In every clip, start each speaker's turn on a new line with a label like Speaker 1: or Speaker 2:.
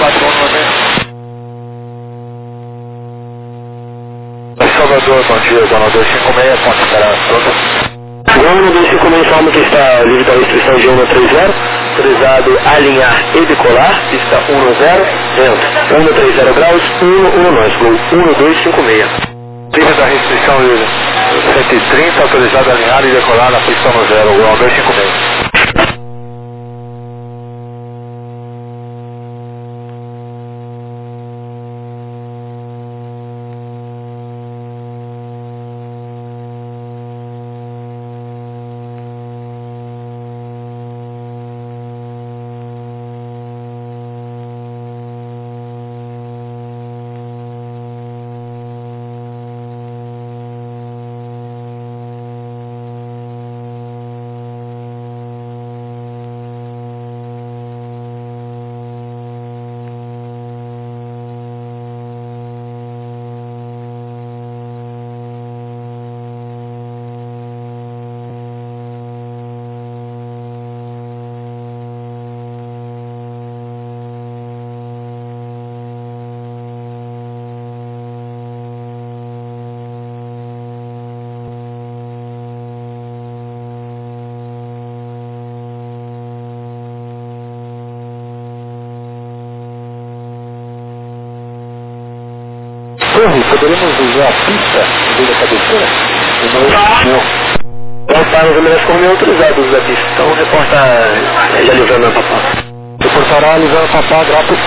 Speaker 1: Salvador, bom dia, zona 256, ponto esperança, toda.
Speaker 2: Zona 256 informa que está livre da restrição de 130, autorizado alinhar e decolar, pista 10, vento 130 graus, 11 nós, gol 1256.
Speaker 1: Livre da restrição, livre. 130, autorizado alinhar e decolar na pista 10, gol 256.
Speaker 2: Poderíamos usar a pista em vez da cabeceira? Não. Os panos merece como autorizado o uso da pista. Então reporta já livrando a papá.
Speaker 1: Reportará livrando a papá, grato.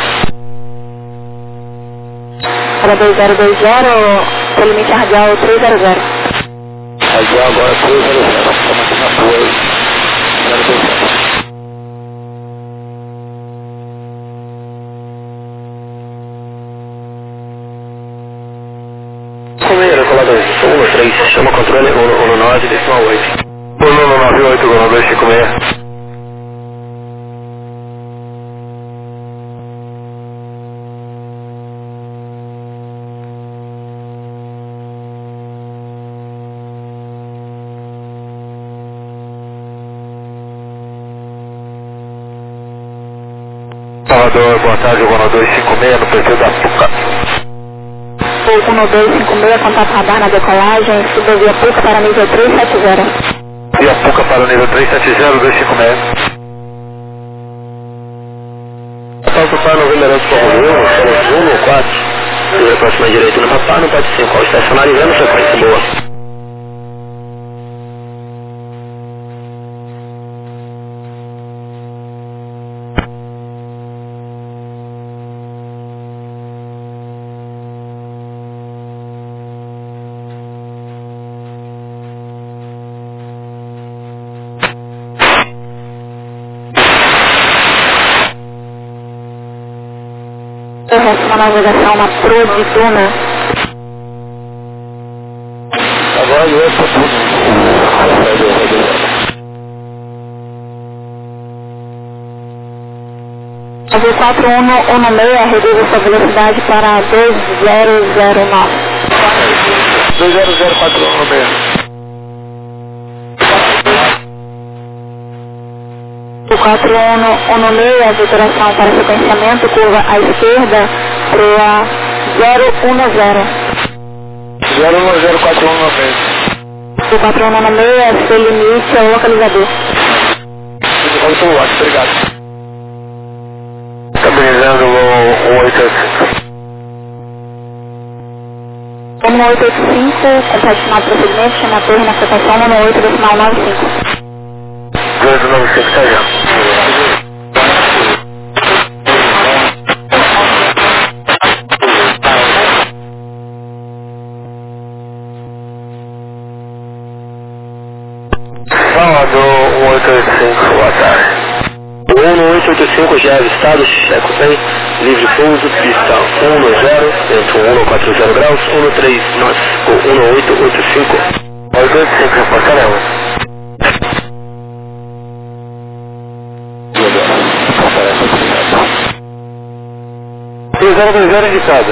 Speaker 3: Para 2020, o limite radial 300.
Speaker 2: Radial agora 300. Estamos aqui na rua aí. Colador, 3, chama controle 19, decimal 8.
Speaker 1: 198, gol 256. Salvador, boa tarde, gol 256, no perfil da PUCA.
Speaker 3: 1256, contato radar na decolagem, suba via PUCA para nível 370.
Speaker 1: Via PUCA para o nível 370, 256.
Speaker 2: Após o pano, venerando como eu, somos 1 ou 4. Primeira próxima direita no papá, não pode ser qual, estacionarizando, frequência boa.
Speaker 3: Uma navegação na Pro de Duna.
Speaker 1: Agora eu estou tudo.
Speaker 3: A 4116 reduz sua velocidade para 2009.
Speaker 1: 2004196.
Speaker 3: O 4116, a vituração para sequenciamento, curva à esquerda, proa 010.
Speaker 1: 0104196.
Speaker 3: O 4116, seu limite é o localizador.
Speaker 1: Obrigado. Estabilizando o 185.
Speaker 3: 1885, completar o procedimento, chama a torre na cotação 18 decimal 95.
Speaker 1: 295 tá já. Salvador 1885, boa tarde.
Speaker 2: 1885 já avistado, checo bem, livre pouso, pista 110, vento 140 graus, 13 knots, 1885.
Speaker 1: 885, reportaremos. 3020 indicada.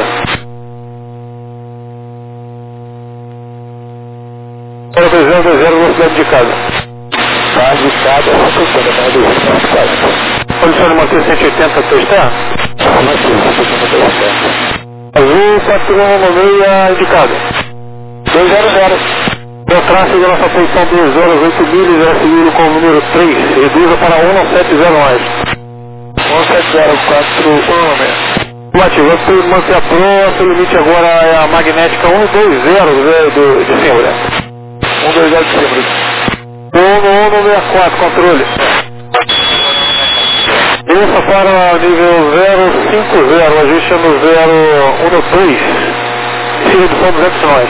Speaker 1: 020 velocidade indicada. Está indicada, a função da Condição de manter 180 até externo? Azul 4116 indicado. 200. Beltrán seguiu nossa posição 2 horas 8 milhas, era seguido com o número 3. Reduza para 170 mais. 17041. Ativando para manter a proa, seu limite agora é a magnética 120 de cima. 120 de cima. 164, controle. Desça para nível 050, ajuste no 013. Se redução 200 nós.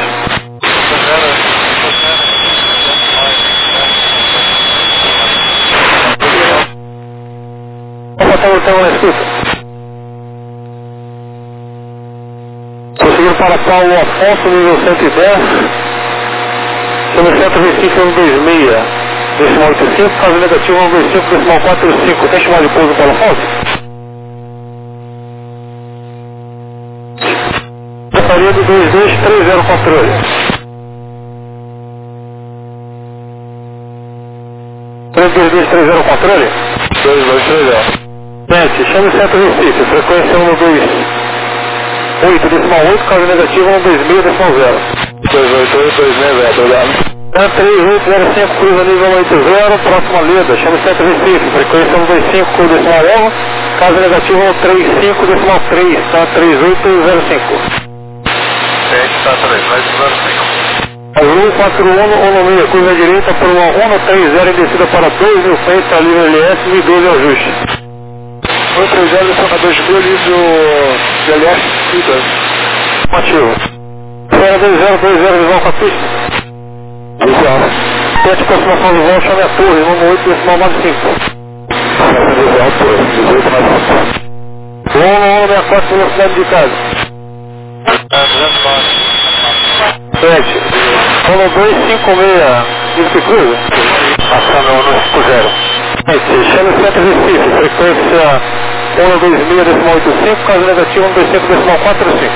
Speaker 1: Vamos botar o botão na escuta. Conseguiram para Paulo Afonso, nível 110. Sobre 125, 126. Decimal 85, fase negativo 125, decimal 45. Tem chamado de pouso Paulo Afonso? Portaria do 2230 controle. 2230 controle? 2230. Gente, chame o centro Recife, frequência 128, decimal 8, fase negativo 126, decimal 0. 288, 260, obrigado. 3805, cruza nível 80, próxima Leda, chama o centro Recife, frequência 125, decimal 1, caso negativo 135, decimal 3, tá 3805.
Speaker 2: Tá 3805.
Speaker 1: Azul 4116, curva direita por uma 130 em descida para 2.000 frente, a livre LS, 1012 ajuste.
Speaker 2: 130 para 2.000, livre LS, 1012.
Speaker 1: Ativo. Fera 2020, visão com a pista. Visão. Teste aproximação de voo, chame a torre, número 8, decimal mais 5. Visão, torre, 18 mais 5. 164, velocidade de casa. 7. Colo 256, isso cruza? Passando no 50. Chame o centro Recife, frequência 126, decimal 85, caso negativo 125, decimal 45.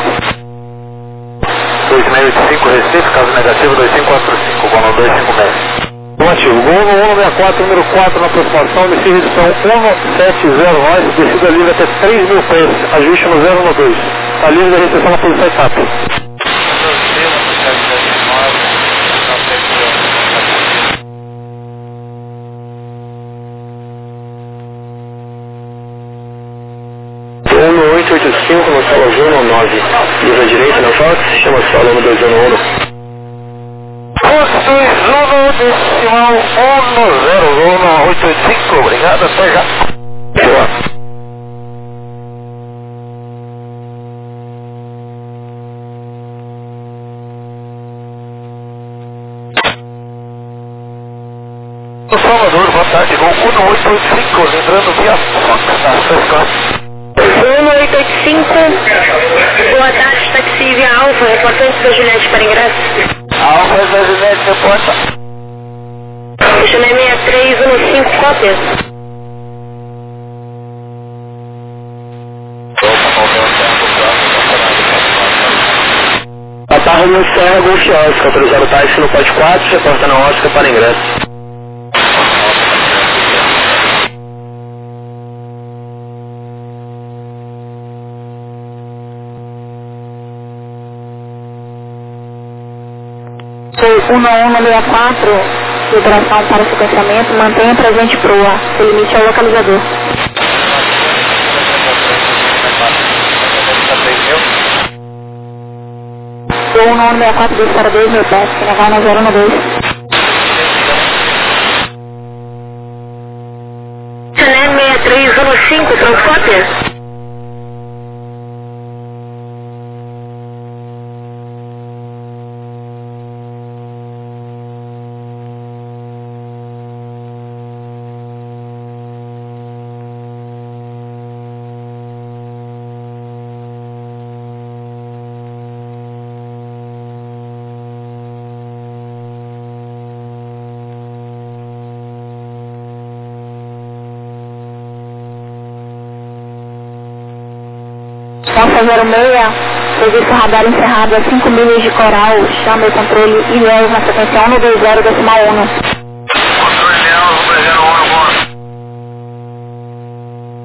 Speaker 2: 2685 Recife, caso negativo 2545, bono 256.
Speaker 1: Ativo, gol no 164, número 4 na aproximação, inicia redução 170 nós, descida livre até 3.000 pés, ajuste no 012. Está livre da recepção na posição etapa.
Speaker 2: No 885, no solo 9, livre à direita, na Fox, chama solo no 211.
Speaker 1: 221, decimal 10885, obrigado, até já.
Speaker 2: Boa.
Speaker 1: O Salvador, boa tarde, gol 1885, lembrando via Fox, tá,
Speaker 3: 1885, boa tarde, táxi via Alfa, reportante da Juliette para ingresso.
Speaker 1: Alfa da Juliette, reporta.
Speaker 3: Eu chamei 6315, cópia.
Speaker 2: Atarro no Serra Golf Oscar, autorizado táxi no pote 4, reporta na Oscar para ingresso.
Speaker 3: Foi 1164, operação para sequenciamento, mantenha presente proa, o limite é o localizador. Foi 1164, 2 para 2, meu teste, que vai na 012. Sané 6315, transcópia. Alfa 06, serviço radar encerrado a 5 milhas de coral, chame o controle IEL na sequência 120, decimal 1.
Speaker 1: Controle IEL, 120, 1.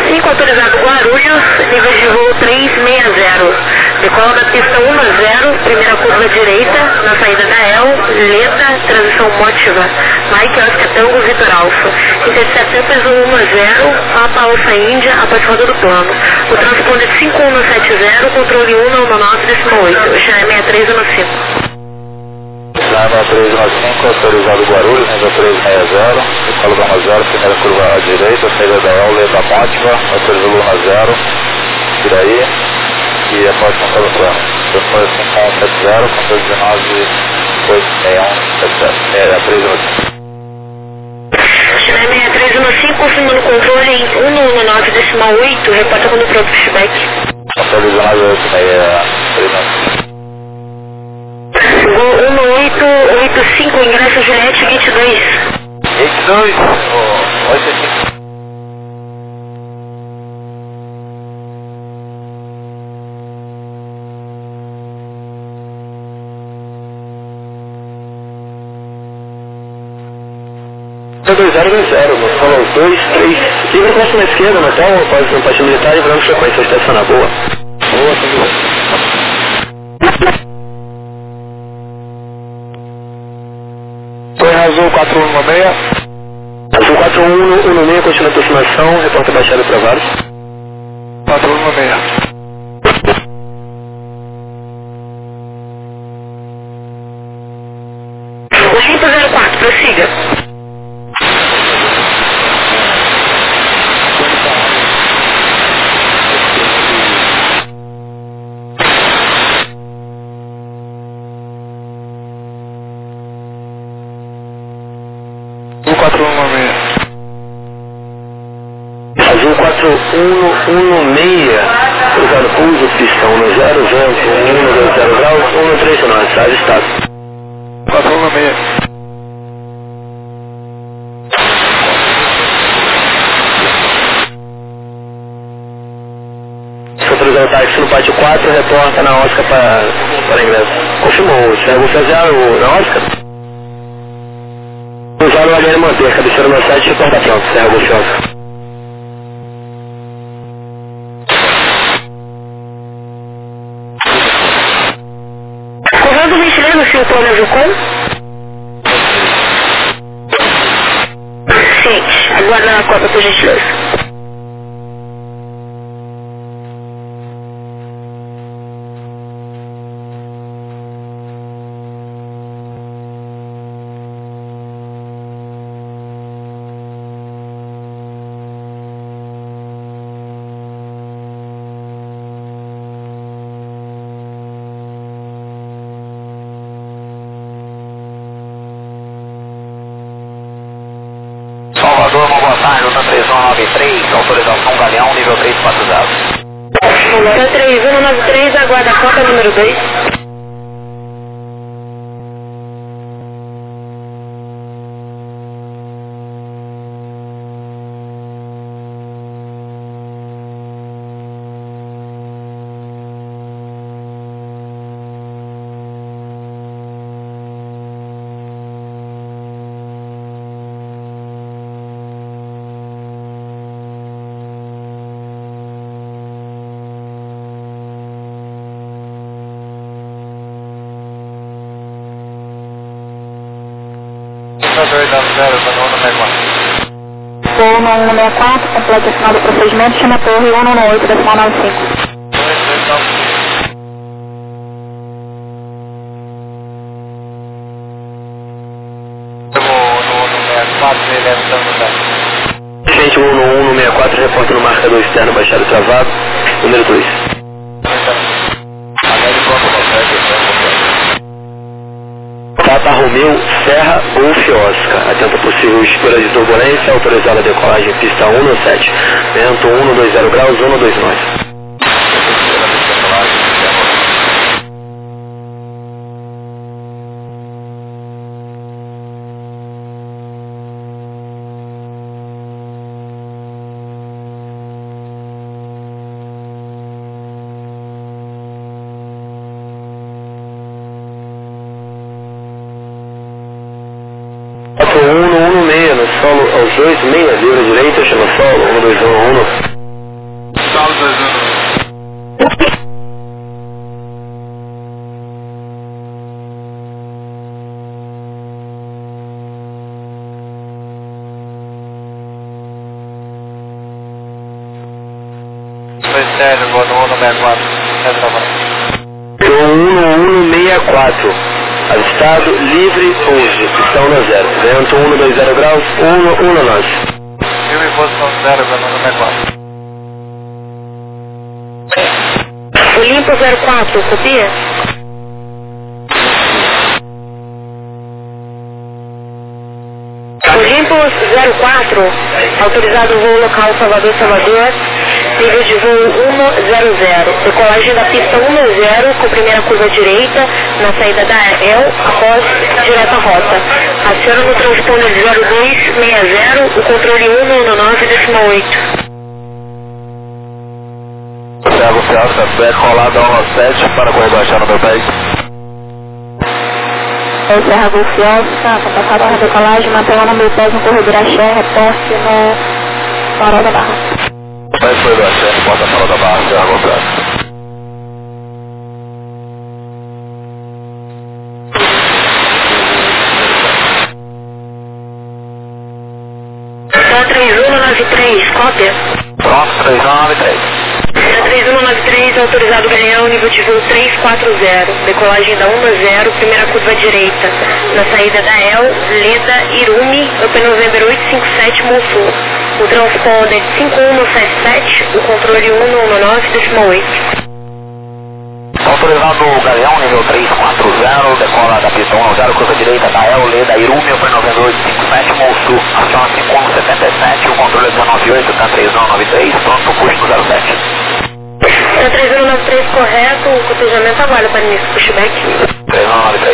Speaker 3: 5, autorizado Guarulhos, nível de voo 360. Decola da pista 10, primeira curva direita, na saída da El, Leta, transição Mótiva, Mike Oscar Tango Vitor Alfa. Interceptor peso 10, Papa Alfa Índia, após roda do plano. O transponder 5170, controle 199,8, já é 6315.
Speaker 1: Lima 315, autorizado Guarulhos, nível 360, decola da 10, primeira curva à direita, saída da El, Leta Mótiva, autorizado 10, Piraí. E a próxima está no plano. Número 5170, controle 1986177. É a 315.
Speaker 3: Chile 6315, confirmando o controle em 119,8, reporta quando pronto feedback.
Speaker 1: Controle 19863.
Speaker 3: Gol 1885, ingresso Juliette 22.
Speaker 1: 22? 85.
Speaker 2: Então 2020, no solo 2, 3, livre costa na esquerda, no hotel, após um partido militar e vamos frequência, estacionar, boa. Boa,
Speaker 1: Foi Azul 4116.
Speaker 2: Azul 4116, continua a aproximação, reporta baixada para vários.
Speaker 1: 4116.
Speaker 3: Olimpo 04, prossiga.
Speaker 2: Azul 4116, cruzado pouso, pista 10, vento 120 graus, 139, estado, estado.
Speaker 1: 4116.
Speaker 2: Autorizado o táxi no pátio 4, reporta na Oscar para ingresso. Confirmou, serve o fazer na Oscar? Usado o Aliane manter, cabeceira no site, reporta pronto, serve o Oscar.
Speaker 3: Comando 23 no fio plano Azulcom. Ciente, aguarda na cota, por gentileza.
Speaker 1: Salvador, boa tarde, nota 3193, autorização Galeão, nível 340.
Speaker 3: Nota 3193, aguarda a cota número 2. Voo 1164, completa final do procedimento, chama a torre 118,95.
Speaker 2: Gente, 11164, repórter no marcador externo, baixado travado, número 2. Papa Romeu, Serra, Golf Oscar. Atenta possível estrutura de turbulência, autorizada a decolagem pista 117. Vento 120 graus, 129. No solo aos 2, meia, livre direita, chama solo, 1, 2, 1, 1.
Speaker 1: Sérgio, vou no 164.
Speaker 2: Show 1164. Avistado livre 11. Pistão 10. Vento 120 graus, 119.
Speaker 1: Filme posição 0, vou no 164.
Speaker 3: Olimpo 04, copia? Olimpo 04, autorizado voo local Salvador, nível de voo 100, decolagem da pista 10, com primeira curva direita, na saída da EL, após direta rota. Aciona no transponder 0260, o controle 119,8.
Speaker 1: Thiago Fialça, back rolado ao 7 para corredor achar no meu pé.
Speaker 3: Serra Fialça, passada a decolagem, mantém no meu pé no corredor Axé, reporte no Farol da Barra.
Speaker 1: Vai corredor Axé, porta Farol da Barra, Serra Fialça.
Speaker 3: Então 3193, cópia?
Speaker 1: Pronto, 3193.
Speaker 3: 3193, autorizado Galeão, nível de voo 340, decolagem da 10, primeira curva direita, na saída da EL, Leda, Irumi, Open November 857, Monsul. O transponder 5177, o controle 119,8.
Speaker 1: Autorizado Galeão, nível 340, decola da pista 10, curva direita da EL, Leda, Irumi, Open November 857, Monsul. Aciona 5177, o controle é 198, tá 3193, pronto, custo 07.
Speaker 3: Tá 3193 correto, o cotejamento aguarda para início do pushback.
Speaker 1: 3193.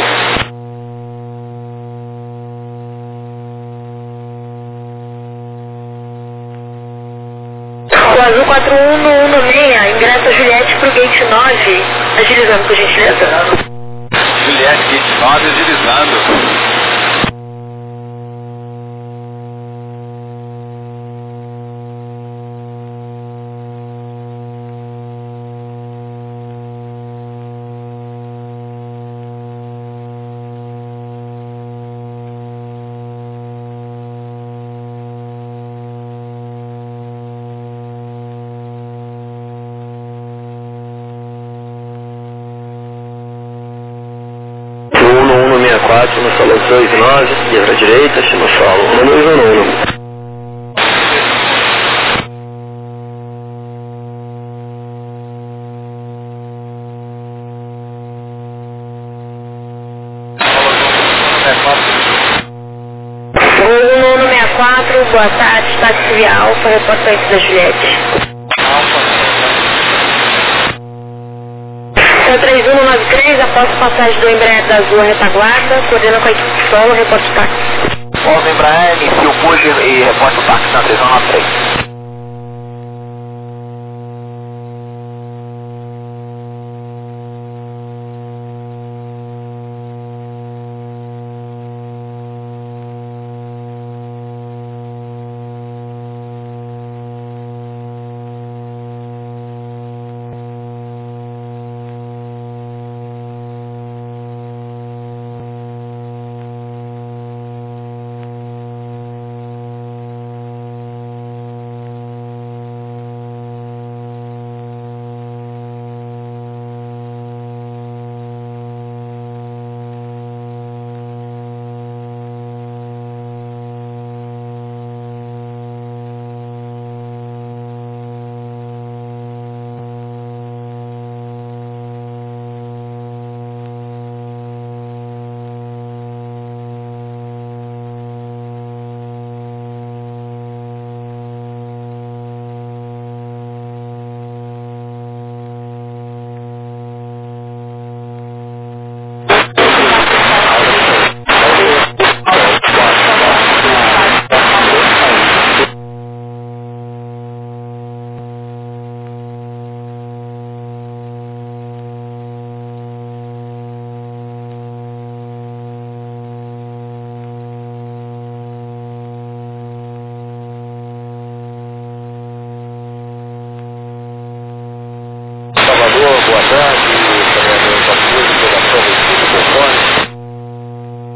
Speaker 3: O azul 41116, ingresso a Juliette pro gate 9, agilizando por gentileza.
Speaker 1: Juliette, gate 9, agilizando.
Speaker 2: No solo 29, via para a direita, chama solo 121.
Speaker 3: Voo 164, boa tarde, táxi via Alfa, reportante da Juliette. 3193, após passagem do Embraer da Azul retaguarda, coordena com a equipe solo, reporte táxi.
Speaker 1: Bom, Embraer, inicia o push e reporte o táxi na 3193.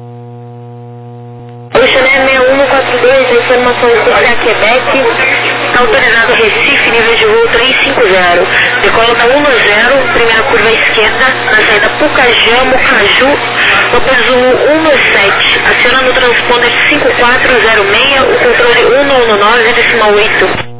Speaker 3: O Chanel 6142, informações do Quebec, autorizado Recife, nível de voo 350. Decola da 10, primeira curva à esquerda, na saída Pucajamo, Caju, Lopes Zulu 197. Acionando o transponder 5406, o controle 119, decimal 8.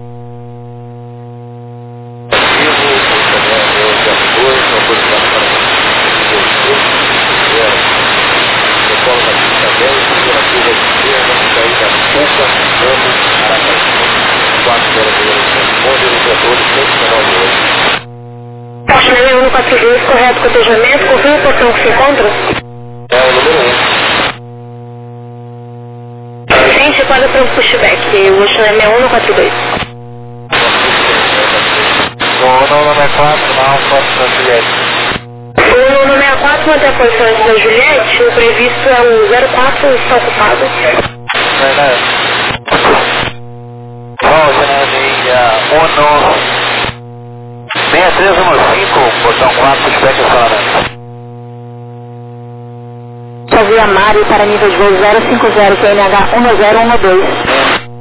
Speaker 3: Porsche 6142, correto cotejamento, confirma o portão que se encontra?
Speaker 2: É o número 1.
Speaker 3: Gente, pode para o pushback, o Ocean é 6142.
Speaker 1: No 64, não, posso fazer.
Speaker 3: O no 64 mantém a posição antes da Juliette, o previsto é o 04, está ocupado.
Speaker 1: Verdade. Uno 6315, portão 4, pushback acionamento.
Speaker 3: Via Mari para nível de voo 050, QNH 1012.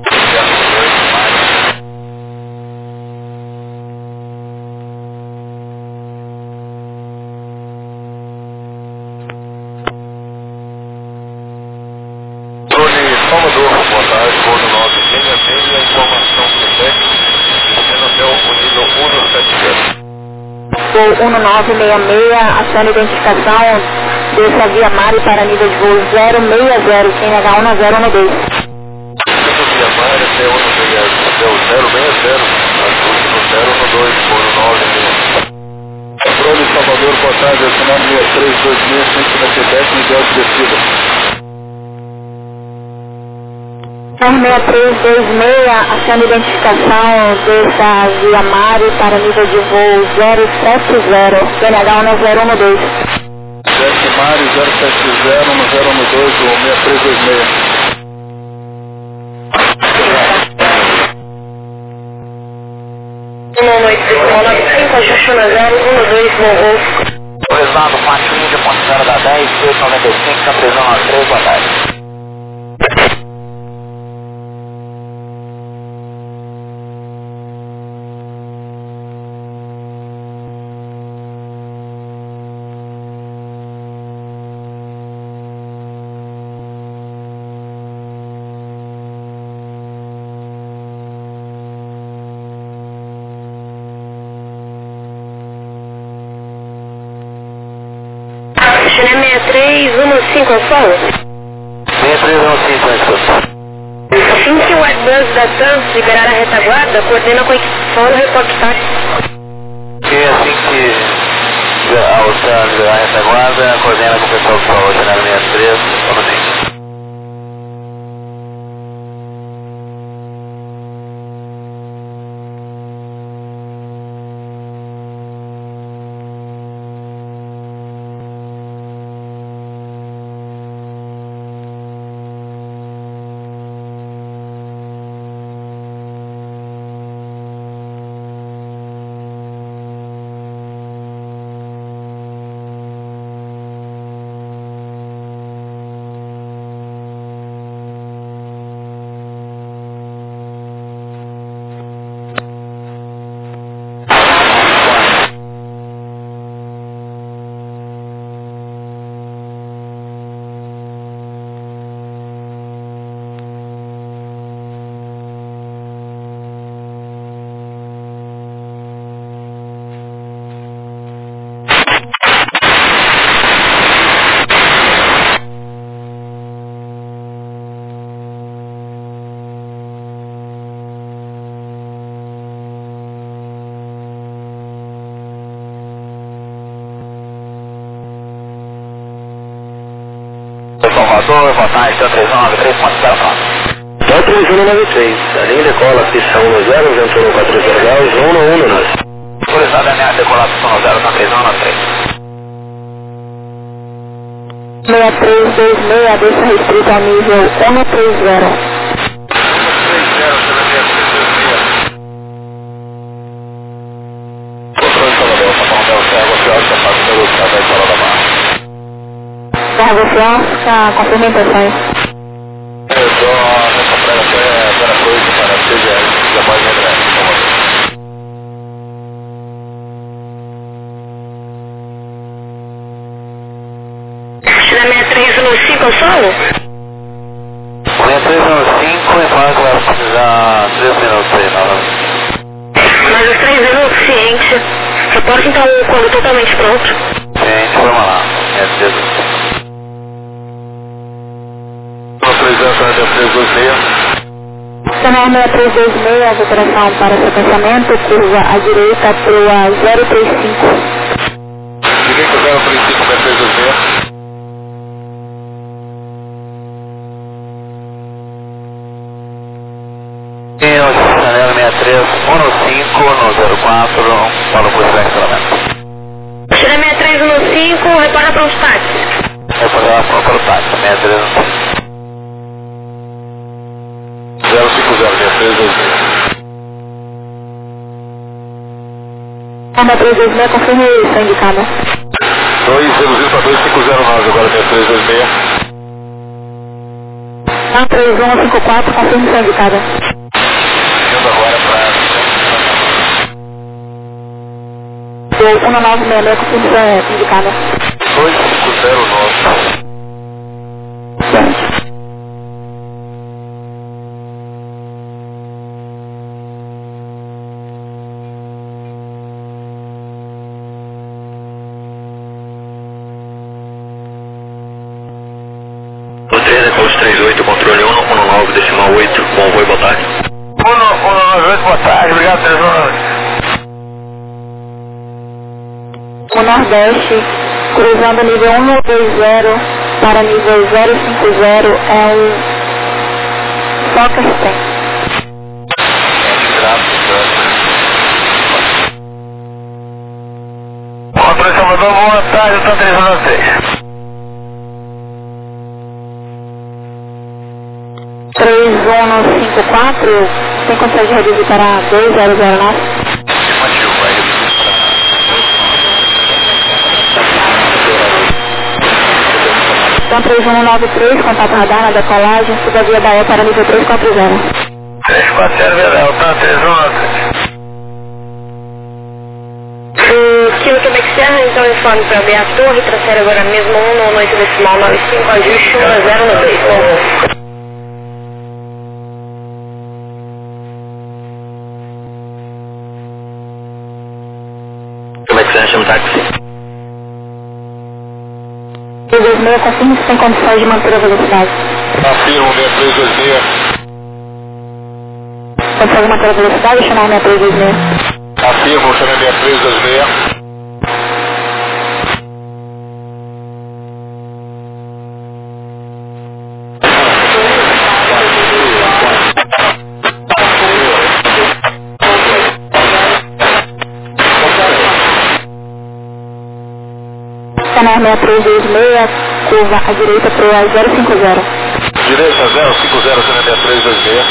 Speaker 2: Salvador, boa tarde, voo do 966, a informação feedback, sendo até o nível 170.
Speaker 3: Voo 1966, aciona identificação, desça via Mari para nível de voo 060, QNH 1012.
Speaker 2: Sendo via Mari até o 060, no 012, voo 966. Controle Salvador, boa tarde, assinando 6326, feedback, nível de descida.
Speaker 3: 6326, aciona identificação, desça via Mari para nível de voo 070, QNH 1012.
Speaker 2: Desce Mari 070 no 012, o 6326.
Speaker 3: Uma noite, 95, ajuste na 012, Morro.
Speaker 1: Autorizado, Patinho de Ponte Zero da 10, 895, tá prisão às 3, boa tarde.
Speaker 3: China 6315 ao solo.
Speaker 1: 6315,
Speaker 3: Assim que o Airbus da TAM liberar a retaguarda, coordena com a equipe solo e reporte táxi.
Speaker 1: E assim que a OTAN liberar a retaguarda, coordena com o pessoal do solo, Janela 63, vamos ver. Salvador, boa tarde, 393.04.
Speaker 2: Então 3193, a linha decola, pista 10, ventou no 40 graus, 119.
Speaker 1: Autorizado a linha decolar, pista 10, na 3193.
Speaker 3: 6326, desça restrita ao nível 130. Cargo Fiasca, cumprimentações.
Speaker 2: Eu só nessa praia até a coisa para seja
Speaker 3: no solo?
Speaker 1: 6315, informa que vai precisar 3 minutos aí, novamente.
Speaker 3: Mas os 3 minutos, ciente. Reporte então quando totalmente pronto.
Speaker 1: Ciente, vamos lá. É cedo. 326.
Speaker 4: Canal 6326, operação para sequenciamento, curva à direita, proa 035.
Speaker 1: Direita 035, 6326. Janela 63, 15, no 04, fala por direcionamento.
Speaker 3: Chile 6315, retorna para os táxis.
Speaker 1: Retornar para o táxi, 6315. 050,
Speaker 4: Canal 326, confirme isso, indicada.
Speaker 1: 2 reduzido para 2509, agora 6326.
Speaker 4: Canal 3154, confirme isso, indicada.
Speaker 1: Indo agora para...
Speaker 4: 1966, confirme isso, indicada.
Speaker 1: 2509.
Speaker 2: Repouso 38, controle 119, decimal 8, bom voo e boa tarde.
Speaker 1: 198, boa tarde, obrigado, 319.
Speaker 4: O Nordeste, cruzando nível 120 para nível 050, é o Soccer Tank.
Speaker 1: Controle Salvador, boa tarde, estou 396.
Speaker 4: 3154, você consegue reduzir para 2009? Então 3193, contato radar na decolagem, suba via Bahia para nível 340.
Speaker 1: 340, Vedel, tá, 319.
Speaker 3: O Kilo Quebec Serra, então informe para abrir a torre, transfere agora mesmo 1 decimal 95, ajuste 1092, bom voo.
Speaker 2: Como é que você chama o táxi?
Speaker 4: 326, confirme se tem condições de manter a velocidade.
Speaker 1: Afirmo, 6326.
Speaker 4: Consegue manter a velocidade, chamar 6326.
Speaker 1: Afirmo, chama 6326.
Speaker 4: Canal 6326, curva à direita para o 050.
Speaker 1: Direita 050, chama 6326.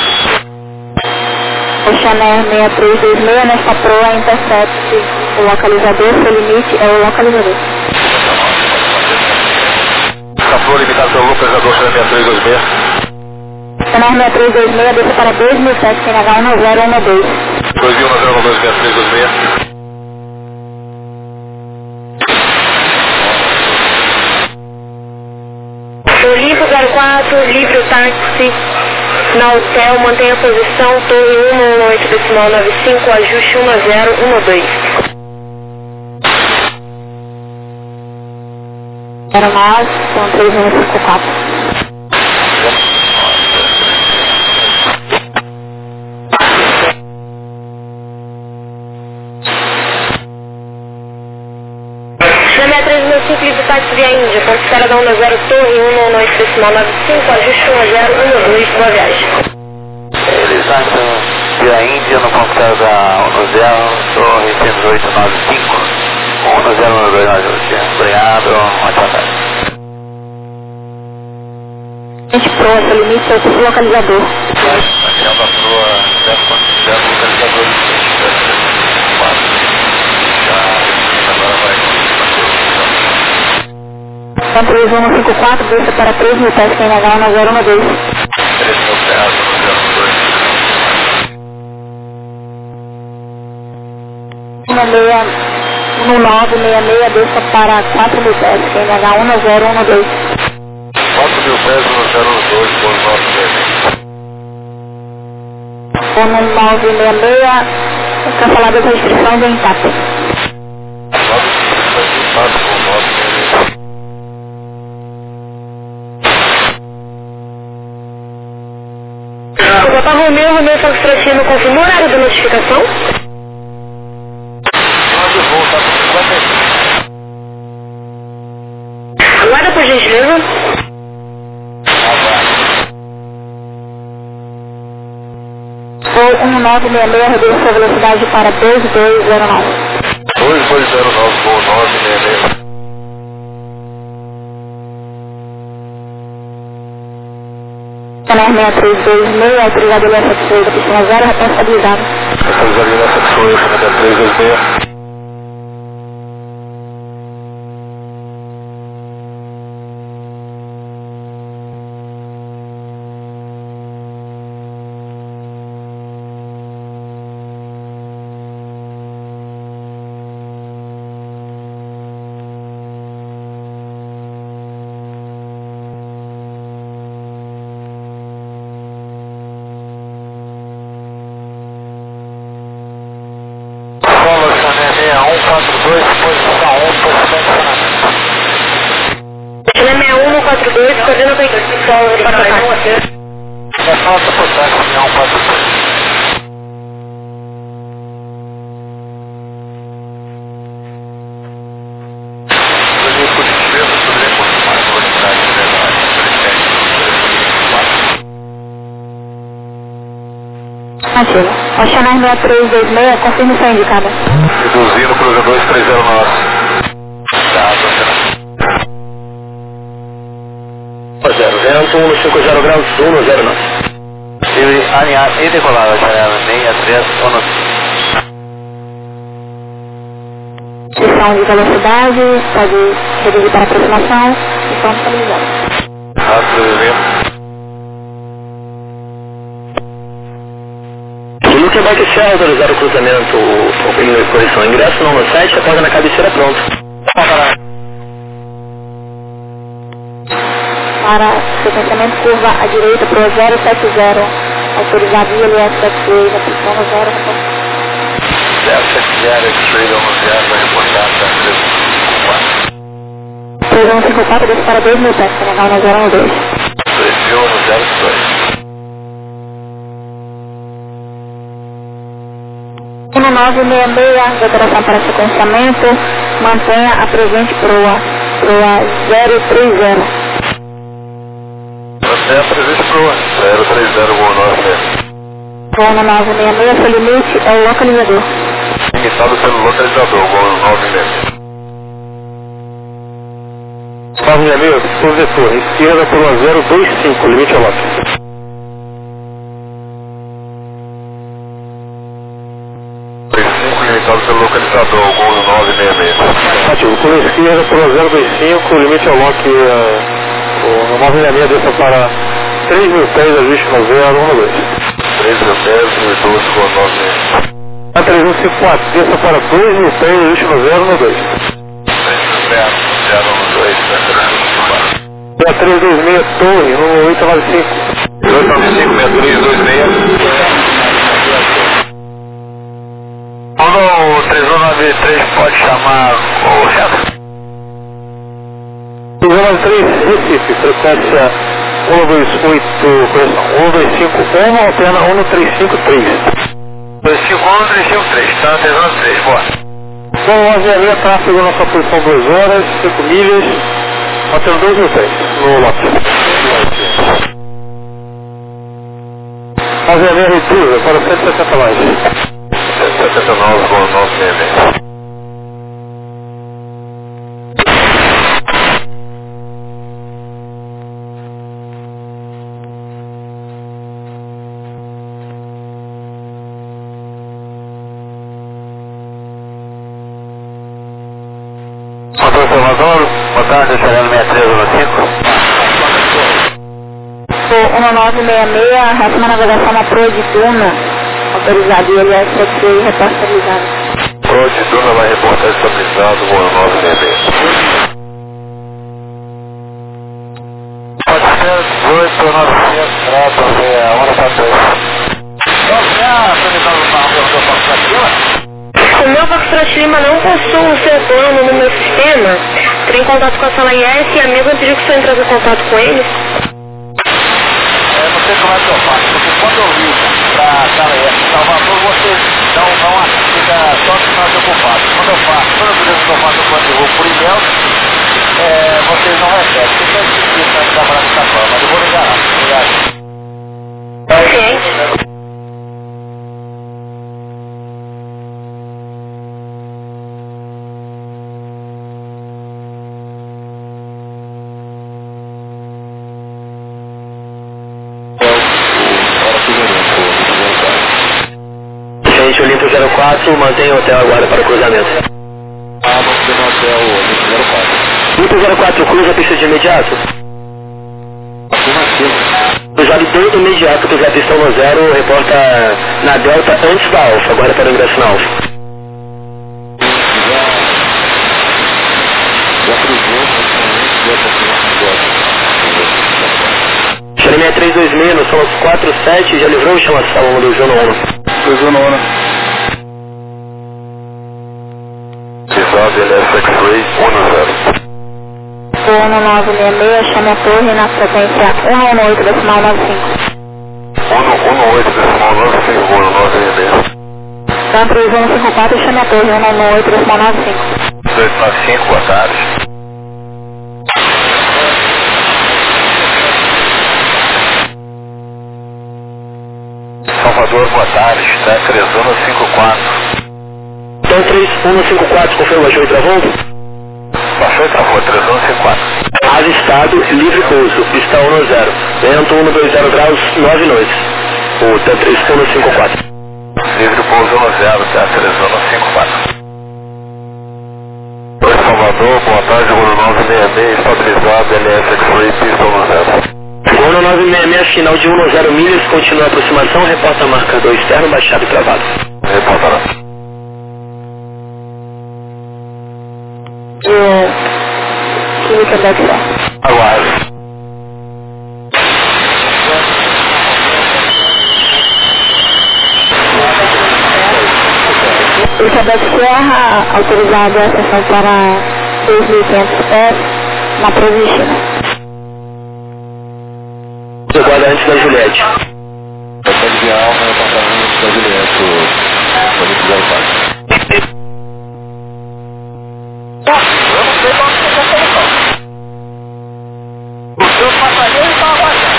Speaker 4: O Chanel 6326, nesta proa intercepte o localizador, seu limite é o localizador.
Speaker 1: Capô limitado pelo localizador, chama 6326.
Speaker 4: Canal 6326, desce para 2007, CNH 1012.
Speaker 1: 2112, 6326.
Speaker 3: Olivo 04, livre o táxi na hotel, mantenha a posição, torre 118 decimal 95, ajuste 1012.
Speaker 4: Aeronave, são 3154.
Speaker 3: Livre táxi via Índia, ponto de da onda 0, torre 118 decimal 95, ajuste 1012, boa viagem.
Speaker 1: Eles acham via Índia no ponto da 10, torre 10895, 1012, obrigado, ótima tarde.
Speaker 4: Gente proa, seu limite é o seu localizador.
Speaker 1: Aqui é uma proa 10.0 localizador. Agora vai.
Speaker 4: Então 3154, desça para 3.000 pés, CNH 1012.
Speaker 1: 3.0,
Speaker 4: 1966, desça para 4.000 pés, CNH 1012.
Speaker 1: 4.000
Speaker 4: Ono 966, cancelada a restrição de intacto.
Speaker 3: Botar Romeu Foxtrotino, confirmou o horário da notificação? Aguarda por gentileza.
Speaker 4: Voo 1966, reduziu sua velocidade para 2209.
Speaker 1: 2209, voo 966.
Speaker 4: Canal 6326, autorizado a linha 76 da pista 0, responsabilizado.
Speaker 1: Autorizado a linha 78, 6326.
Speaker 3: Chile 6142, coordenando com a escola de Patacá.
Speaker 1: Falta por trás, 142.
Speaker 4: Ativo. Oceanar 6326, confirme sua indicada.
Speaker 1: Reduzindo para o 2309. Tá,
Speaker 2: 150 graus, 109.
Speaker 1: Alinhar e decolar, Oceanar 6319.
Speaker 4: Restrição de velocidade, pode reduzir para aproximação, estão atualizados.
Speaker 1: Rápido,
Speaker 2: No que vai ser autorizar o cruzamento em correção ingresso, não no site, a porta na cabeceira pronto.
Speaker 4: Para sequenciamento curva à direita para o 070, autorizado ILS 76, a pista 0.
Speaker 1: 070, X-Ray, 0, vai reportar,
Speaker 4: 3154, desce para 2.000 pés, canal na 012.
Speaker 1: 3102.
Speaker 4: 1966, declaração para sequenciamento, mantenha a presente proa 030.
Speaker 1: Mantenha a presente proa 030, voo 966.
Speaker 4: Voo 1966, seu limite é o localizador.
Speaker 1: Limitado pelo localizador, voo 966. 966, por vetor, esquerda por 025, limite ao lote. Limitado pelo localizador, voo 966. Ativo, por esquerda por 025, limite ao lote, o 966 desça para 3.000 pés, ajuste no 012. 3.000 pés, 1.012, voo 966. A 3154, desça para 2.000 pés, ajuste no 012. 3.012, a 326, torre, número 895. 895, 6326. Quando o 3193 pode chamar o reto? 3193, Recife, frequência 128, correção, 1251, alterna 1353. 251, 1353, tá, 393, bora. Bom, o aviaria tráfego na sua posição 2 horas, 5 milhas, batendo 2.000 pés no lote. Aviaria reduza para 160 mais. 179, voo 966. Motor Salvador, boa tarde, chegando 6315.
Speaker 4: 1966, récima navegação na proa de Duna, autorizado ILS 76, reporte estabilizado.
Speaker 1: Proa de Duna vai reportar estabilizado, voo 966. Pode ser
Speaker 3: O meu Foxtrot Lima não possui um retorno no meu sistema. Entrei em contato com a sala IS e a mesma pediu que o senhor entrasse em contato com eles.
Speaker 1: Não sei como é que eu faço, porque quando eu ligo para a sala IS em Salvador, vocês não fica só que nós ocupados. Quando eu faço, toda vez que eu faço o plano de voo por e-mail, vocês não recebem. Isso é difícil para trabalhar dessa forma, mas eu vou ligar lá. Obrigado.
Speaker 3: Ok.
Speaker 2: Gente, Olimpo 04, mantém o hotel aguarda para o cruzamento.
Speaker 1: Mantém o hotel Olimpo 04.
Speaker 2: Olimpo 04, cruza a pista de imediato. Cruzado de imediato, cruza a pista 10, reporta na Delta antes da Alfa, agora para o ingresso na Alfa. Xeremia 326, nós somos 47, já livrou o chama salão do Zona 1.
Speaker 1: Zona 1. Cisado LS X-Ray 10.
Speaker 4: Voo 966, chame a torre na frequência 118,95.
Speaker 1: 118,95, voo 966.
Speaker 4: Então, 3154, chame a torre 118,95.
Speaker 1: 295, boa tarde. Salvador, boa tarde, está 3154.
Speaker 2: Então 3154, confirma, baixou e travou?
Speaker 1: Baixou e travou, 3154.
Speaker 2: Avistado, livre pouso, pista 10, vento 120 graus, 9 noites. O TAM 3154.
Speaker 1: Livre pouso 10, tá 3154. Oi, Salvador, boa tarde, voo 966, estabilizado, LS X-Ray, pista 10.
Speaker 2: Voo 966, final de 10 milhas, continua a aproximação, reporta marcador externo, baixado e travado.
Speaker 1: Reporta lá.
Speaker 4: Química da Fé.
Speaker 1: Aguarde.
Speaker 4: Elizabeth Serra, autorizado a acessão para 6.500 pés na Província.
Speaker 2: Aguarda antes da Juliette.
Speaker 1: Pode guiar o apartamento da Juliette, o Olimpo 04. Eu não sei qual que você está colocando. Os seus passageiros estão abaixando.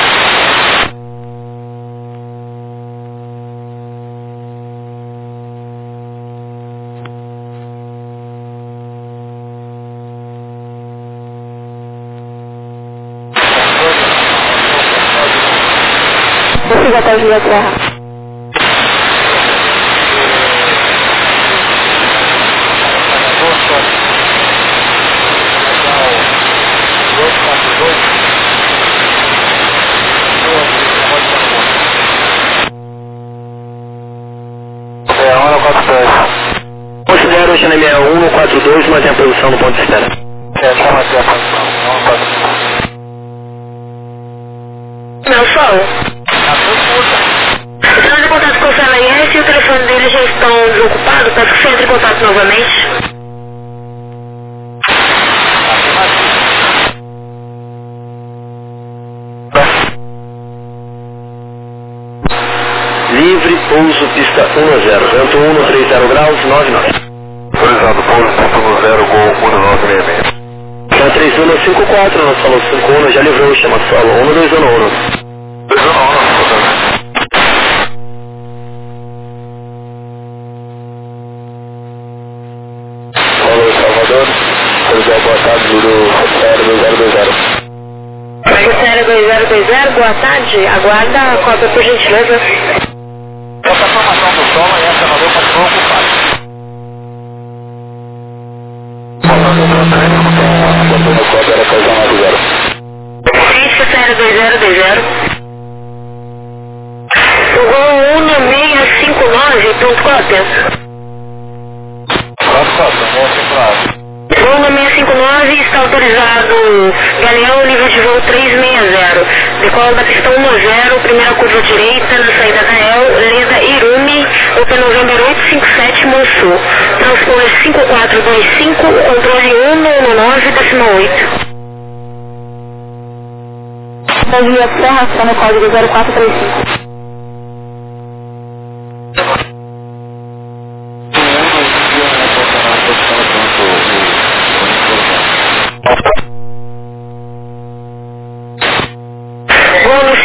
Speaker 4: Você já está Juliette Serra.
Speaker 2: Considera o Xeremia 142, mantém a posição no ponto de espera.
Speaker 1: Chama aqui a posição.
Speaker 3: Meu sol. Estamos em contato com o sala IS e o telefone deles já estão desocupados. Peço que você entre em contato novamente.
Speaker 2: Livre, pouso, pista 10, vento 130 graus, 9 9.
Speaker 1: Autorizado, pouso, pista 10, gol 1966.
Speaker 2: Então 3154, nós falamos 51, já livrou, chama solo 1211.
Speaker 1: 211,
Speaker 2: Alô, Salvador, boa tarde, Júlio 0020.
Speaker 3: Sério 2020, boa tarde. Aguarda a cópia por gentileza.
Speaker 1: Essa formação do solo e essa valeu continua ocupado.
Speaker 2: Botou no cópia, era coisa 90.
Speaker 3: Ciência sério 2020. O gol 1659, ponto cópia.
Speaker 1: Pronto, cópia, vou assim pra
Speaker 3: Gol 1659, 111 está autorizado Galeão, nível de voo 360. Decola da pista 10, primeira curva direita, na saída da El, Leda Irumi, Open November 857 Monsul. Transponder 5425, controle 119,8.
Speaker 4: Via Serra, está no código 0435.
Speaker 3: Voo no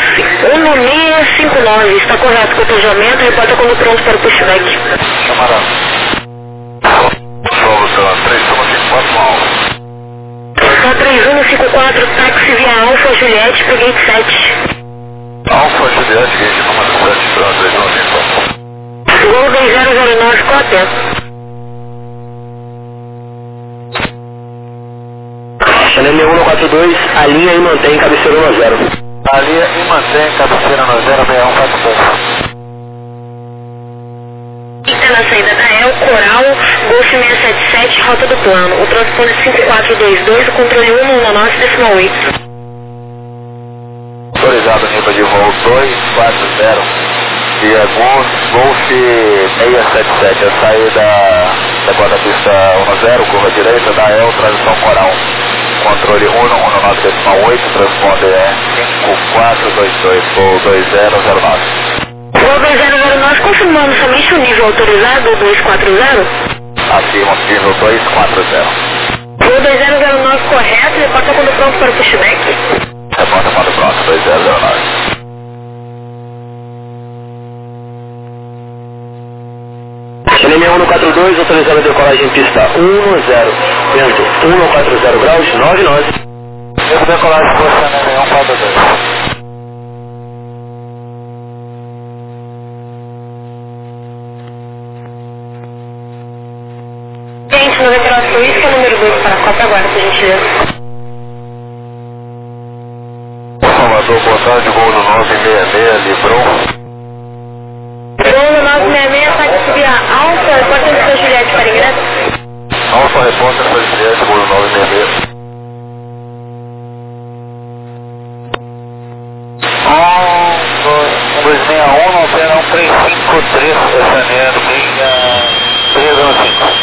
Speaker 3: 1659, está correto, cotejamento, reporta quando pronto para o pushback.
Speaker 1: Camarada. Solução 354 mal.
Speaker 3: Tá 3154, táxi via Alfa Juliette pro gate 7.
Speaker 1: Alfa Juliette, gate número 7, para 394.
Speaker 3: Gol 2009, cópia.
Speaker 2: Chanel 142, alinha e mantém cabeceira 10.
Speaker 1: Alinha e mantém cabeceira 106145.
Speaker 3: Na saída da El, Coral, Golf 677, rota do plano. O transponder 5422, o controle 119,8.
Speaker 1: Autorizado nível de voo 240. Via Golf 677, a saída da pista 10, curva direita da El, transição Coral. Controle 119,8, transponder 5422, voo 2009.
Speaker 3: Voo 2009, confirmando somente o nível autorizado 240.
Speaker 1: Afirma nível 240.
Speaker 3: Voo 2009 correto, reporta quando pronto para o pushback.
Speaker 1: Reporta quando pronto, 2009.
Speaker 2: Chanel 142, autorizado a decolagem em pista 10, vento 140 graus, 99.
Speaker 1: Devo decolagem por Chanel 142.
Speaker 3: No retrato isca número 2 para a Copa, agora, por gentileza.
Speaker 1: Salvador, boa tarde, voo no 966, Livrou.
Speaker 3: Voo no 966, táxi via Alfa, repórter de Juliette para ingresso.
Speaker 1: Alfa, repórter para Juliette, voo no 966. 261, não tem não, 353, Janeiro, 305.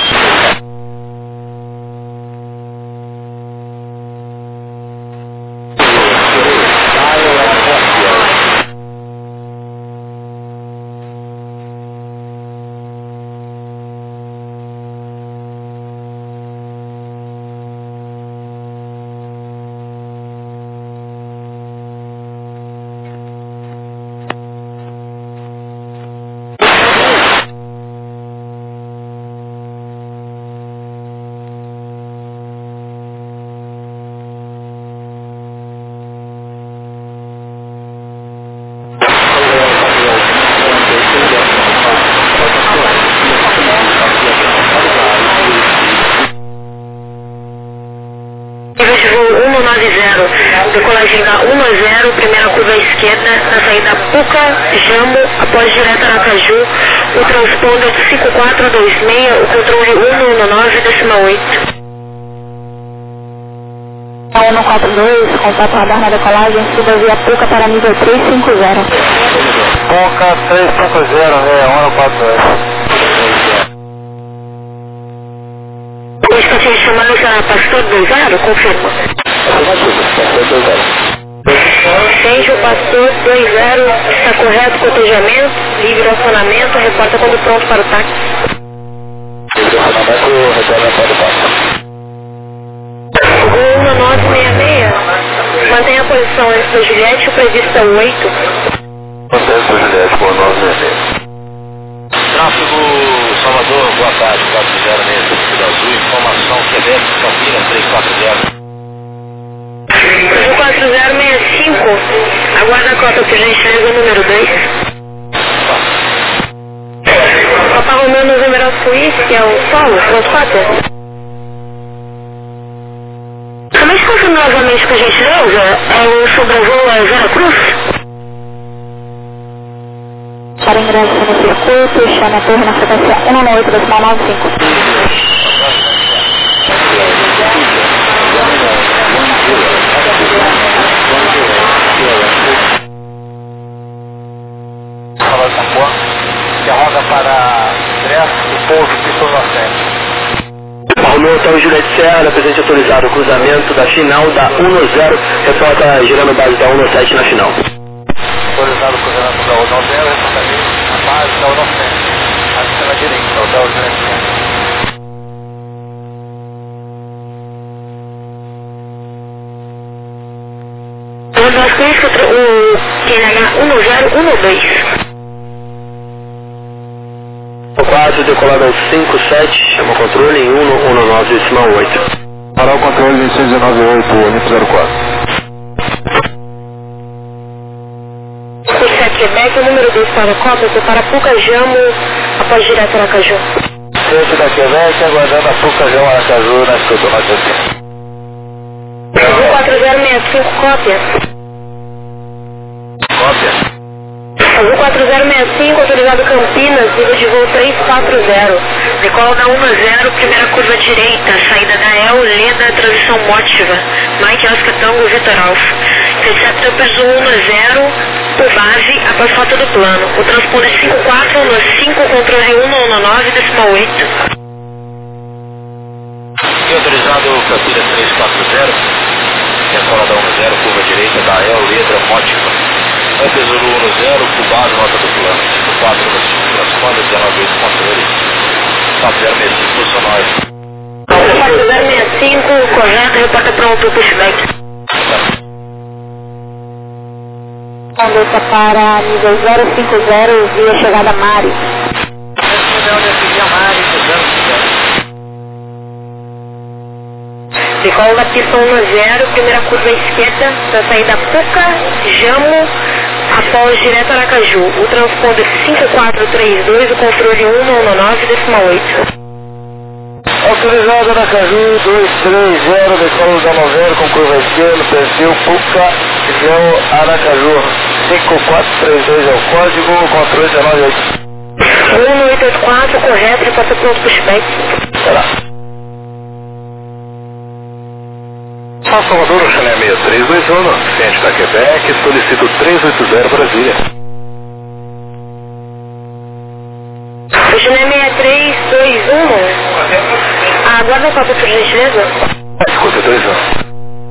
Speaker 1: Decolagem da 10, primeira curva à esquerda, na saída Puca, Jambo, após direto Aracaju, o transponder 5426, o controle 119,8.
Speaker 4: 142, contato radar na decolagem, suba via Puca para nível 350.
Speaker 1: Puca 350, 142.
Speaker 3: O estação de chamada será Pastor 20, confirma. Centro Pastor 20, está correto, cotejamento, livre acionamento, reporta quando pronto para o táxi.
Speaker 1: Livre acionamento, retorna para o táxi.
Speaker 3: Gol 1966, mantenha a posição antes da Juliette, o previsto é 8.
Speaker 1: Mantém a Juliette, gol 966.
Speaker 2: Tráfego Salvador, boa tarde, 406, Sentido Azul, informação Quebec, Campinas 340.
Speaker 3: 4065, aguarda a cota, por gentileza, número 2. Papa Romeu no numeral Suíça, que é o solo, transporte. Somente confirma novamente, por gentileza, é o sobrevoo a Vera Cruz?
Speaker 4: Para ingresso no circuito, chame a torre na frequência 198,95.
Speaker 1: pouso, pista nascente.
Speaker 2: Romeu Hotel Juliette Serra, na presente autorizado o cruzamento da final da 10, reporta girando base da 17 na final.
Speaker 1: Autorizado o cruzamento da 10, reporta ali a base da 17, aqui na direita, da Hotel Juliette Serra.
Speaker 3: Nós temos o QNH 1012.
Speaker 2: 4, decolado ao 57, chama o controle em 119,8.
Speaker 1: Parar o controle em 119,8, Olimpo 04.
Speaker 3: Quebec, o número 2 para Copa, para Pucajamo, após direto Aracaju.
Speaker 1: Centro da Quebec, aguardando a Pucajamo Aracaju, na escuta na TT.
Speaker 3: 4065, cópia.
Speaker 1: Cópia.
Speaker 3: Azul 4065, autorizado Campinas, nível de voo 340. Decola da 10, primeira curva direita, saída da El, Leda, transição Motiva. Mike Oscar Tango, Vitor Alfa. Receptor preso 10, por base, após foto do plano. O transponder 5415, controle 119,8.
Speaker 1: Autorizado Campinas 340, decola da 10, curva direita da El, Leda, Motiva. Peso 10, por base, nota do plano. 5415, transponder 198, controle. 4065, funcionário.
Speaker 3: 4065, correto, reporta pronto, pushback. Conduta para nível 050, via chegada Mari. Decola da pista 10, primeira curva esquerda, da saída Puca, Jamo, após direto Aracaju. O transponder 5432, o controle 119,8.
Speaker 1: Autorizado Aracaju 230, decola da 90 com curva esquerda, perfil Puca, Jamo, Aracaju. 5432 é o código, controle 198.
Speaker 3: 1884, correto, reporta pronto pushback.
Speaker 1: Será. São Salvador, o Chanel 6321, centro da Quebec, solicito 380 Brasília.
Speaker 3: O Chanel 6321, aguarda o papo por gentileza.
Speaker 1: 5221.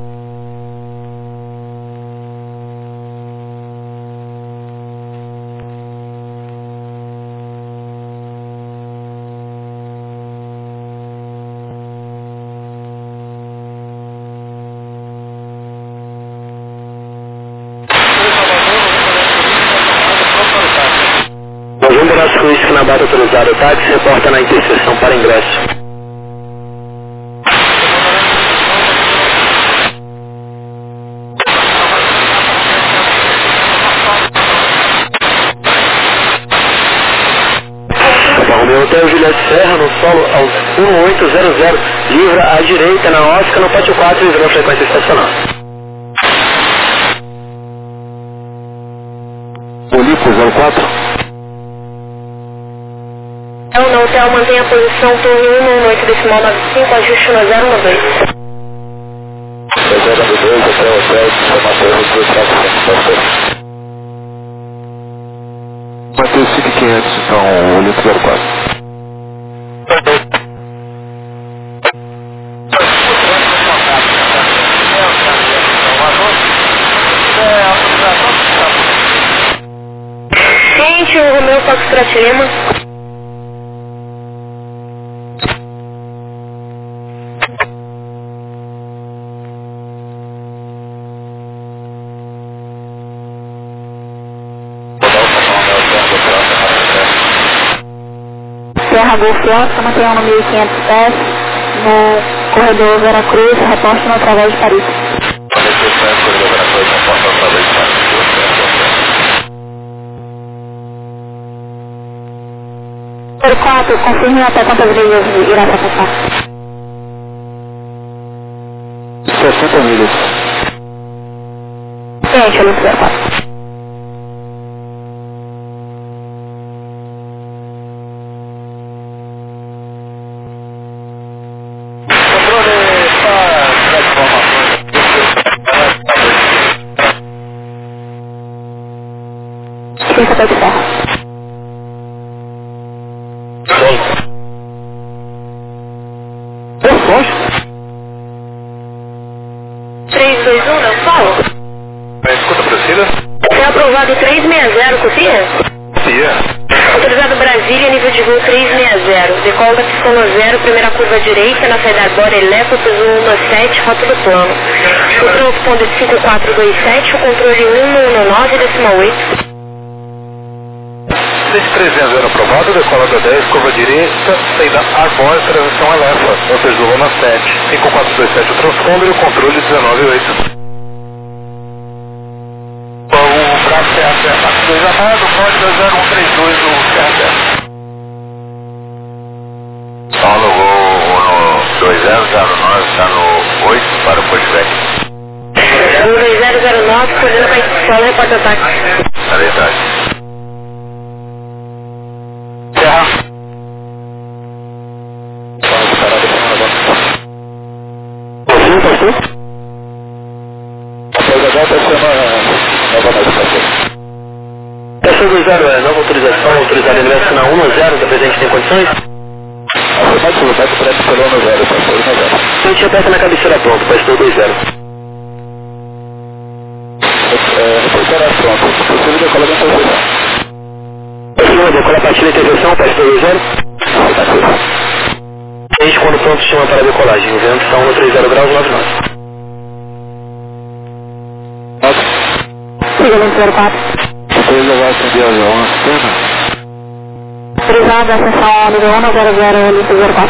Speaker 2: Whisky na base autorizada, táxi reporta na interseção para ingresso. Romeu Hotel Juliette Serra, no solo ao 1800, livra à direita na Oscar, no pátio 4 e na frequência estacional.
Speaker 1: Olimpo 04.
Speaker 3: No hotel mantém a posição torre 118,95, ajuste no 012.
Speaker 1: 012, hotel, informação, mantém o 5500, então, o Olimpo 04.
Speaker 3: Gente, o Romeu Foxtrot Lima. Serra Golf Oscar, mantenha no 1500 pés, no corredor Veracruz, reposte no através de Paris. Por 4, confirme até quantas vezes irá se afastar.
Speaker 1: 60 milhas.
Speaker 3: Gente, Olimpo 04. Licença para de serra. 360, confia?
Speaker 1: Sim.
Speaker 3: Autorizado Brasília, nível de voo 360. Decola da pista 10, primeira curva direita, na saída agora Eleco, piso 17, rota do plano. O transponder 5427, o controle 119,8.
Speaker 1: 300 aprovado, decola da 10, curva direita, saída agora, transição Elefa, ou seja, do Luna 7. 5427 o transponder e o controle 19,8. O braço CA 2 amado, código 0132 do CA.
Speaker 2: Paulo, voo 2009, está no 8 para o Porto-Velho.
Speaker 3: 2009, coordenando com a escola, repórter ataque.
Speaker 2: Na verdade. Estação 20, nova autorização, autorizado ingresso na 10, da presente tem condições? Então tinha peça na cabeceira pronto, pastor 20. Decola a partir da intervenção, pastor 20. Gente, quando pronto, chama para a decolagem. O vento está 130 graus 99.
Speaker 4: Siga 204. Autorizado, ascensão nível 100, lista 04.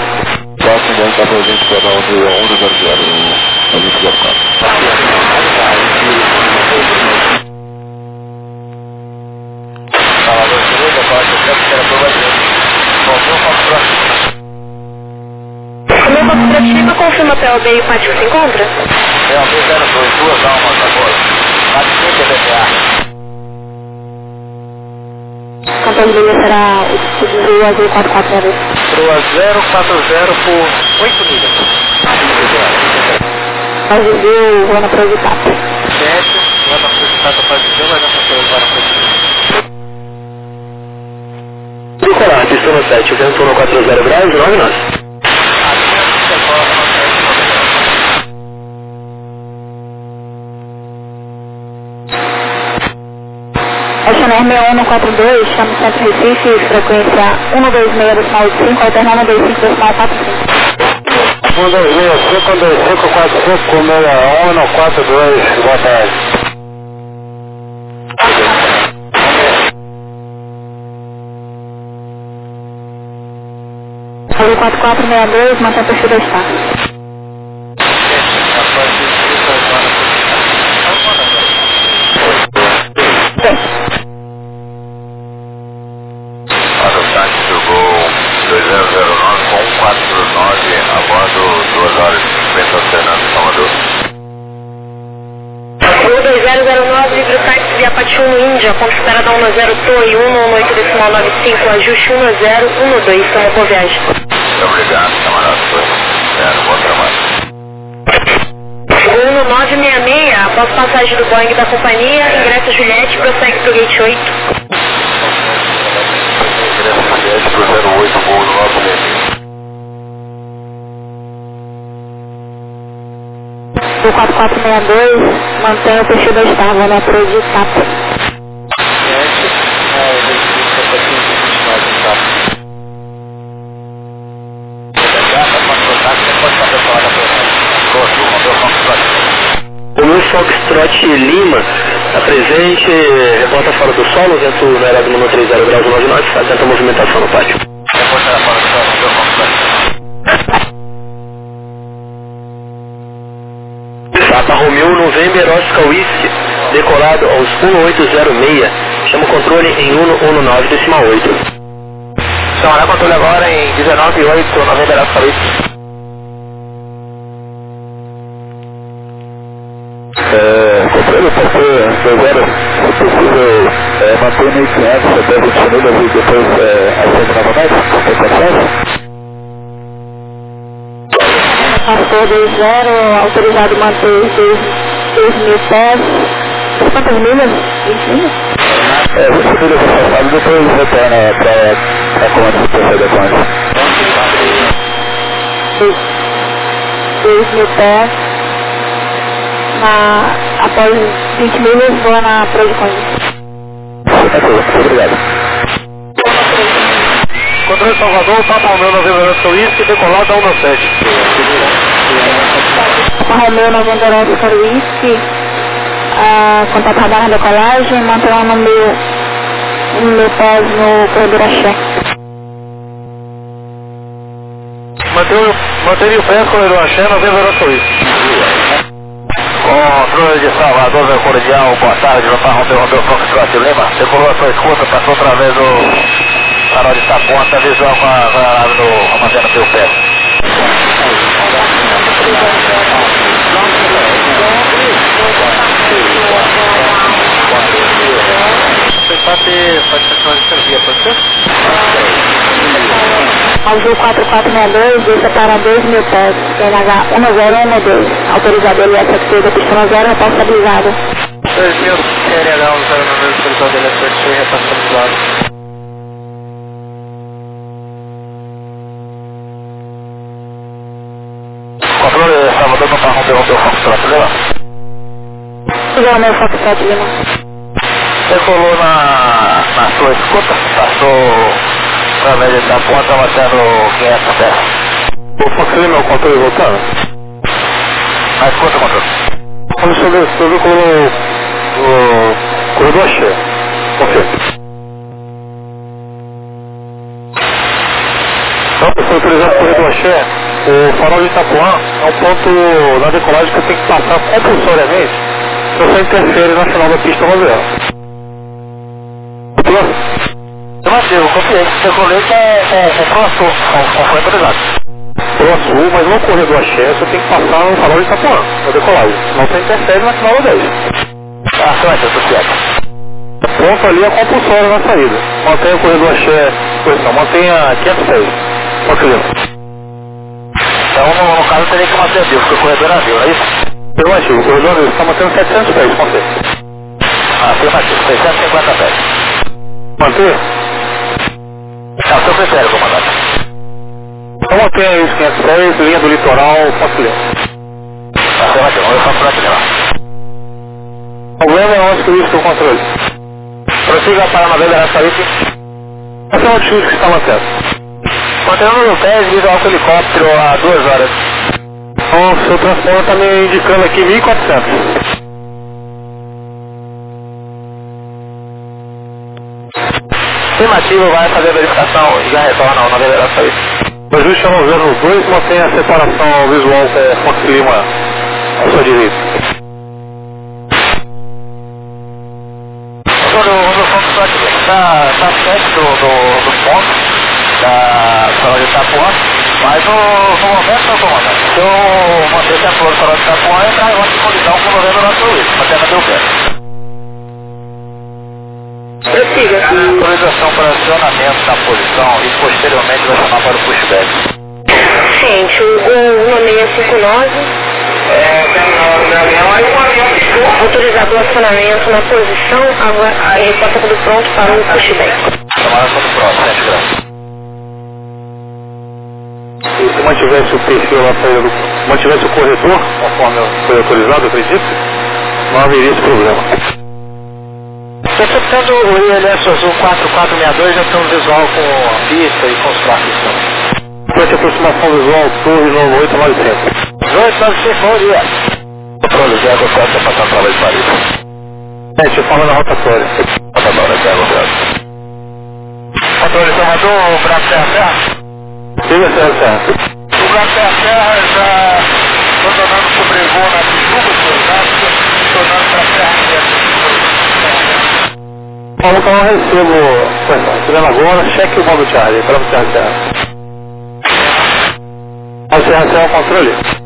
Speaker 3: O meu consultativo confirma PLB e o pátio que se encontra?
Speaker 2: PLB 022 almas agora. Pátio PDPA.
Speaker 4: Controle de linha será o azul 4402.
Speaker 1: Proa 040 por 8 milhas.
Speaker 4: Azul, Ana Provisata.
Speaker 1: 7, Ana Provisata para dizer, mas não foi para a
Speaker 2: Decolar, pista no 7, o vento 140 graus 99.
Speaker 4: Oceaner 6142, chama Centro Recife, frequência 126,5, alternando 125,45.
Speaker 1: 126, 125, 6142, boa tarde.
Speaker 4: Azul 4462, mantém o perfil da estátua.
Speaker 2: Adotaque do Gol 2009 com 149 a bordo 2 horas e 50 alternando Salvador.
Speaker 3: O 2009, livre táxi via Patiuno Índia, ponto esperada 10 Torre 118,95, ajuste 1012, estamos com viagem.
Speaker 2: Muito obrigado, camarada. Bom trabalho.
Speaker 3: O 1966, após passagem do Boeing da companhia, ingressa Juliette, prossegue pro Gate 8.
Speaker 2: Ingresso pro 08, voo do Novo Leme.
Speaker 4: O 4462, mantém o perfil da estátua, né? Provisata.
Speaker 2: O meu Foxtrot Lima, a presente, reporta fora do solo, vento no aeródromo 30 graus 99, fazendo a movimentação no pátio. Reporta fora do solo, meu Foxtrot. Papa Romeo November Oscar Whisky, decolado aos 1806, chama o controle em 119,8. Chamará controle agora em 19,8, November Oscar Whisky.
Speaker 1: Controle para ser 2 horas, se possível, manter 1.500 até 20 milhas e depois acende novamente,
Speaker 4: Passou 20, autorizado manter 2.000 pés. Quantas milhas? 20 milhas?
Speaker 1: 20 milhas afastado, depois retorna para a comanda de proceder com isso.
Speaker 4: 2.000 pés. Após 20 milhas, voa na Proviconde.
Speaker 2: Obrigado.
Speaker 1: Controle Salvador, Papa Romeu 90 Whisky, decolado da 17.
Speaker 4: Papa Romeu 90 Whisky, contato radar na decolagem, mantenha no meu pés no corredor Axé.
Speaker 1: Mantenha o pé no corredor Axé 90 Whisky.
Speaker 2: Controle de Salvador, meu cordial, boa tarde, Papa Romeu Foxtrot Lima. Decolou a sua escuta, passou através do farol de Itapuã, tá visual com a no armazena pelo pé.
Speaker 4: Azul 4462, desça para 2.000 pés, NH 1012, autorizador ISFC da pista 0, responsabilizado.
Speaker 1: 2.000, NH 1012, autorizador ISFC, responsabilizado.
Speaker 2: Controle Salvador, Papa Romeu Foxtrot Lima.
Speaker 4: Igual meu Foxtrot Lima.
Speaker 2: Decolou na sua escuta, passou através de Itapuã, tá batendo 500 pés.
Speaker 1: O Fox Lima é o controle voltando?
Speaker 2: Na escuta, controle.
Speaker 1: Quando você viu no corredor Axé. Confia. Então, se autorizar o corredor Axé, o farol de Itapuã é um ponto na decolagem que você tem que passar compulsoriamente se você interfere na final da pista 90.
Speaker 2: Eu mantive, o confiante, o colete é próximo, foi autorizado.
Speaker 1: Próximo, mas no corredor Axé você tem que passar no farol de Itapuã, na decolagem, senão você interfere na final da 10.
Speaker 2: Ah, certo, eu tô certo.
Speaker 1: O ponto ali é compulsório na saída. Mantenha o corredor Axé, posição, mantenha 506.
Speaker 2: Então, no caso, teria que manter a Deus, porque o corredor é Deus, não é isso?
Speaker 1: Afirmativo, o corredor você está mantendo 700 pés, manter.
Speaker 2: Afirmativo, 650 pés.
Speaker 1: Manter?
Speaker 2: É o seu critério, comandante.
Speaker 1: Então mantenha aí os 500 pés, linha do litoral, Fox-Lima.
Speaker 2: Afirmativo, eu faço pra aqui lá.
Speaker 1: O problema é onde que isso o controle.
Speaker 2: Prossiga para a Naveira Raçarife.
Speaker 1: Qual é o altitude que você está mantendo?
Speaker 2: Mantendo no pé, visual com helicóptero há 2 horas.
Speaker 1: Então, o seu transponder está me indicando aqui 1.400.
Speaker 2: Afirmativo, vai fazer a verificação e já retorna ao Naveira Raçarife.
Speaker 1: O ajuste é 902, mantém a separação visual com o Fox Lima à sua direita.
Speaker 2: O Fox está perto do ponto da farol de Itapuã, mas no momento, meu comandante, se eu manter a flor do farol de Itapuã, entrar em outra colisão com o 90 Whisky, mas até o pé.
Speaker 3: Prossiga.
Speaker 2: Autorização para acionamento da posição e posteriormente vai chamar para o pushback.
Speaker 3: Gente, o Gol 1659. Autorizador acionamento na posição, a resposta tudo pronto para o pushback.
Speaker 2: Chamada tudo pronto, 7 graus.
Speaker 1: E se mantivesse o perfil na saída mantivesse o corredor, conforme foi autorizado, eu acredito, não haveria esse problema.
Speaker 2: Receptando o ILS Azul 4462, já tem um visual com a pista e com os carros.
Speaker 1: Frente aproximação visual, torre no 895.
Speaker 2: 895, bom dia. Controle de água 4, passando através de Paris.
Speaker 1: Gente, falando na rotatória.
Speaker 2: Rotatória de água 4. Controle Salvador, o braço terra-terra?
Speaker 1: Siga certo.
Speaker 2: O braço terra-terra já abandonando o sobrevoo na Tijuca, tornando para a terra.
Speaker 1: Vamos então, eu recebo, tirando agora, cheque o modo Charlie, para você terra. A CRC é o controle?